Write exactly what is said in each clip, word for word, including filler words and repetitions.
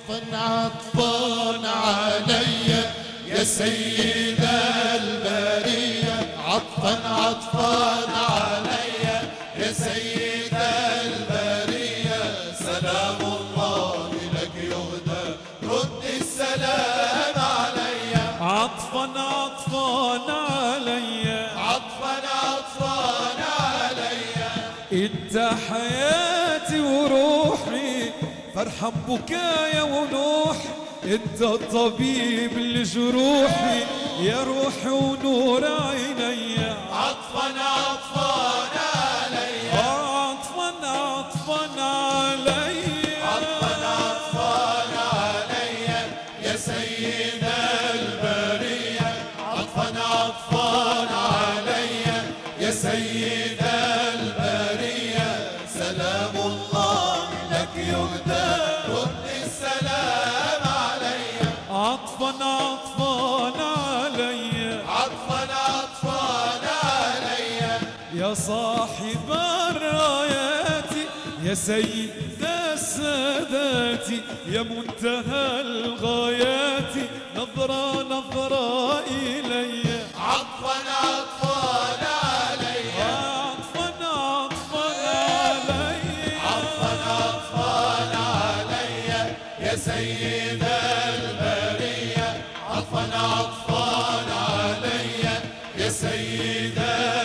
عطفا عطفا علي يا سيد البرية، عطفا عطفا علي يا سيد البرية، سلام الله لك يهدى رد السلام علي، عطفا عطفا علي، عطفا عطفا علي، انت حياتي وروحي، فارحم بكايا ونوحي، انت الطبيب لجروحي يا روحي ونور عيني، عطفا عطفا علي، عطفا عطفا علي، عطفا عطفا علي يا سيد البرية، عطفا عطفا علي يا سيد البرية، سلام الله لك يهدى رد السلام علي، عطفا عطفا علي، عطفا عطفا علي يا صاحب الرايات يا سيد السادات، يا منتهى الغايات، نظرة نظرة إلي، عطفا عطفا علي، عطفا عطفا علي، عطفا عطفا علي يا سيد البرية، عطفا عطفا علي يا سيد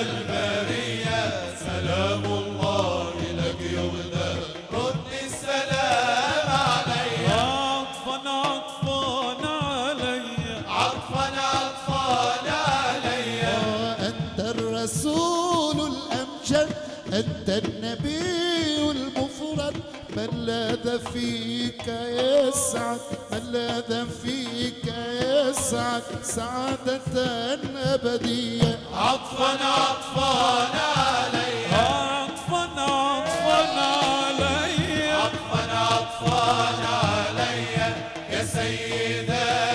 البرية، سلام الله لك يهدى رد السلام علي، عطفا عطفا علي، عطفا عطفا علي، أنت الرسول الأمجد، أنت النبي المفرد، من لاذ فيك يسعد، من لاذ فيك يسعد سعادة أبدية، عطفا عطفا علي، عطفا عطفا علي، عطفا عطفا علي يا سيد